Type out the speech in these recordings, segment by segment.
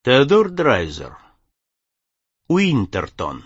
Теодор Драйзер. Уинтертон.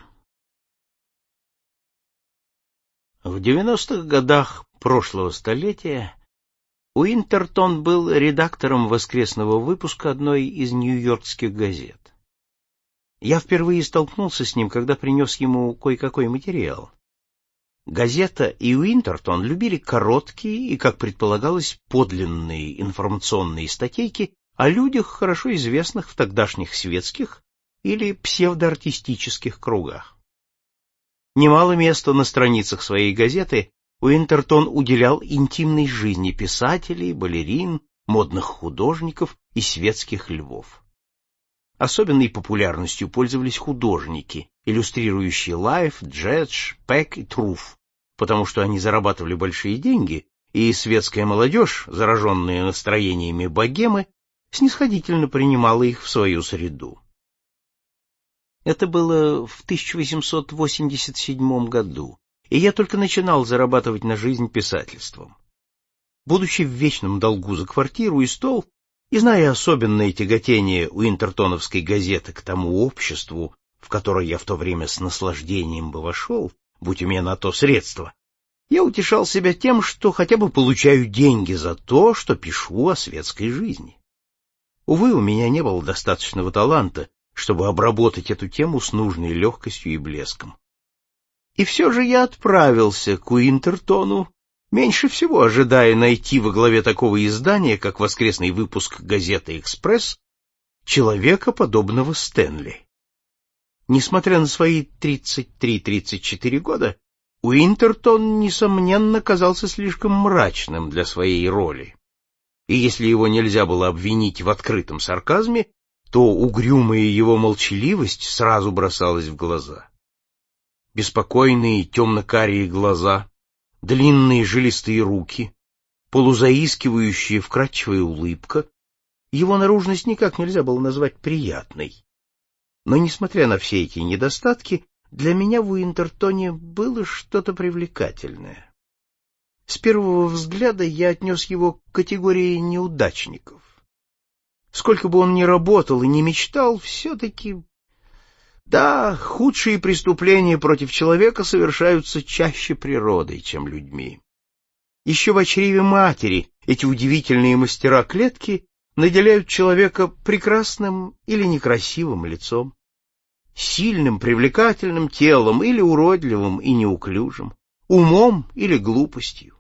В 90-х годах прошлого столетия Уинтертон был редактором воскресного выпуска одной из нью-йоркских газет. Я впервые столкнулся с ним, когда принес ему кое-какой материал. Газета и Уинтертон любили короткие и, как предполагалось, подлинные информационные статейки о людях, хорошо известных в тогдашних светских или псевдоартистических кругах. Немало места на страницах своей газеты Уинтертон уделял интимной жизни писателей, балерин, модных художников и светских львов. Особенной популярностью пользовались художники, иллюстрирующие Life, Dredge, Peck и Truth, потому что они зарабатывали большие деньги, и светская молодежь, зараженная настроениями богемы, снисходительно принимала их в свою среду. Это было в 1887 году, и я только начинал зарабатывать на жизнь писательством. Будучи в вечном долгу за квартиру и стол, и зная особенное тяготение уинтертоновской газеты к тому обществу, в которое я в то время с наслаждением бы вошел, будь у меня на то средства, я утешал себя тем, что хотя бы получаю деньги за то, что пишу о светской жизни. Увы, у меня не было достаточного таланта, чтобы обработать эту тему с нужной легкостью и блеском. И все же я отправился к Уинтертону, меньше всего ожидая найти во главе такого издания, как воскресный выпуск газеты «Экспресс», человека, подобного Стэнли. Несмотря на свои 33-34 года, Уинтертон, несомненно, казался слишком мрачным для своей роли. И если его нельзя было обвинить в открытом сарказме, то угрюмая его молчаливость сразу бросалась в глаза. Беспокойные темно-карие глаза, длинные жилистые руки, полузаискивающая вкрадчивая улыбка, его наружность никак нельзя было назвать приятной. Но, несмотря на все эти недостатки, для меня в Уинтертоне было что-то привлекательное. С первого взгляда я отнес его к категории неудачников. Сколько бы он ни работал и ни мечтал, все-таки... Да, худшие преступления против человека совершаются чаще природой, чем людьми. Еще в чреве матери эти удивительные мастера клетки наделяют человека прекрасным или некрасивым лицом, сильным, привлекательным телом или уродливым и неуклюжим, умом или глупостью.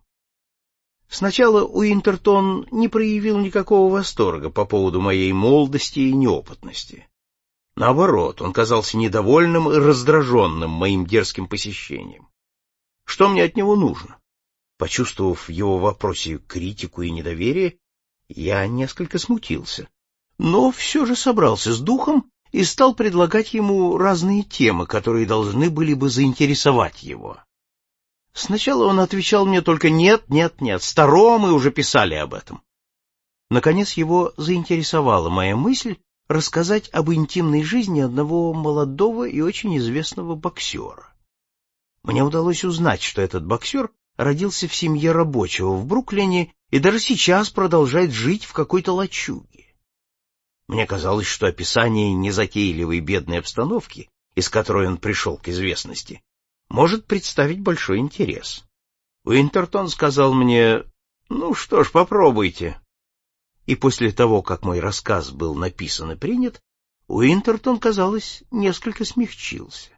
Сначала Уинтертон не проявил никакого восторга по поводу моей молодости и неопытности. Наоборот, он казался недовольным и раздраженным моим дерзким посещением. Что мне от него нужно? Почувствовав в его вопросе критику и недоверие, я несколько смутился, но все же собрался с духом и стал предлагать ему разные темы, которые должны были бы заинтересовать его. Сначала он отвечал мне только «нет, нет, нет, старо мы уже писали об этом». Наконец его заинтересовала моя мысль рассказать об интимной жизни одного молодого и очень известного боксера. Мне удалось узнать, что этот боксер родился в семье рабочего в Бруклине и даже сейчас продолжает жить в какой-то лачуге. Мне казалось, что описание незатейливой бедной обстановки, из которой он пришел к известности, может представить большой интерес. Уинтертон сказал мне: «Ну что ж, попробуйте». И после того, как мой рассказ был написан и принят, Уинтертон, казалось, несколько смягчился.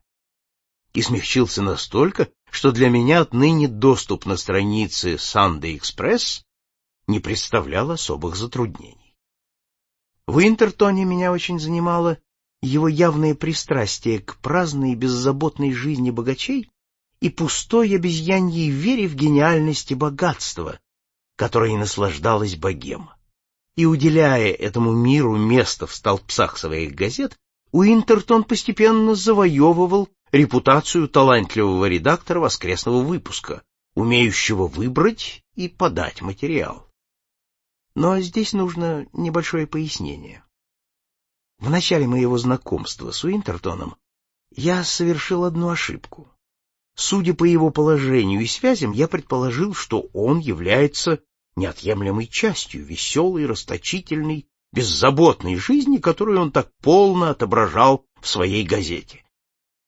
И смягчился настолько, что для меня отныне доступ на страницы Sunday Express не представлял особых затруднений. В Уинтертоне меня очень занимало его явное пристрастие к праздной и беззаботной жизни богачей и пустой обезьяньей вере в гениальность и богатство, которой наслаждалась богема. И, уделяя этому миру место в столбцах своих газет, Уинтертон постепенно завоевывал репутацию талантливого редактора воскресного выпуска, умеющего выбрать и подать материал. Но здесь нужно небольшое пояснение. В начале моего знакомства с Уинтертоном я совершил одну ошибку. Судя по его положению и связям, я предположил, что он является неотъемлемой частью веселой, расточительной беззаботной жизни, которую он так полно отображал в своей газете.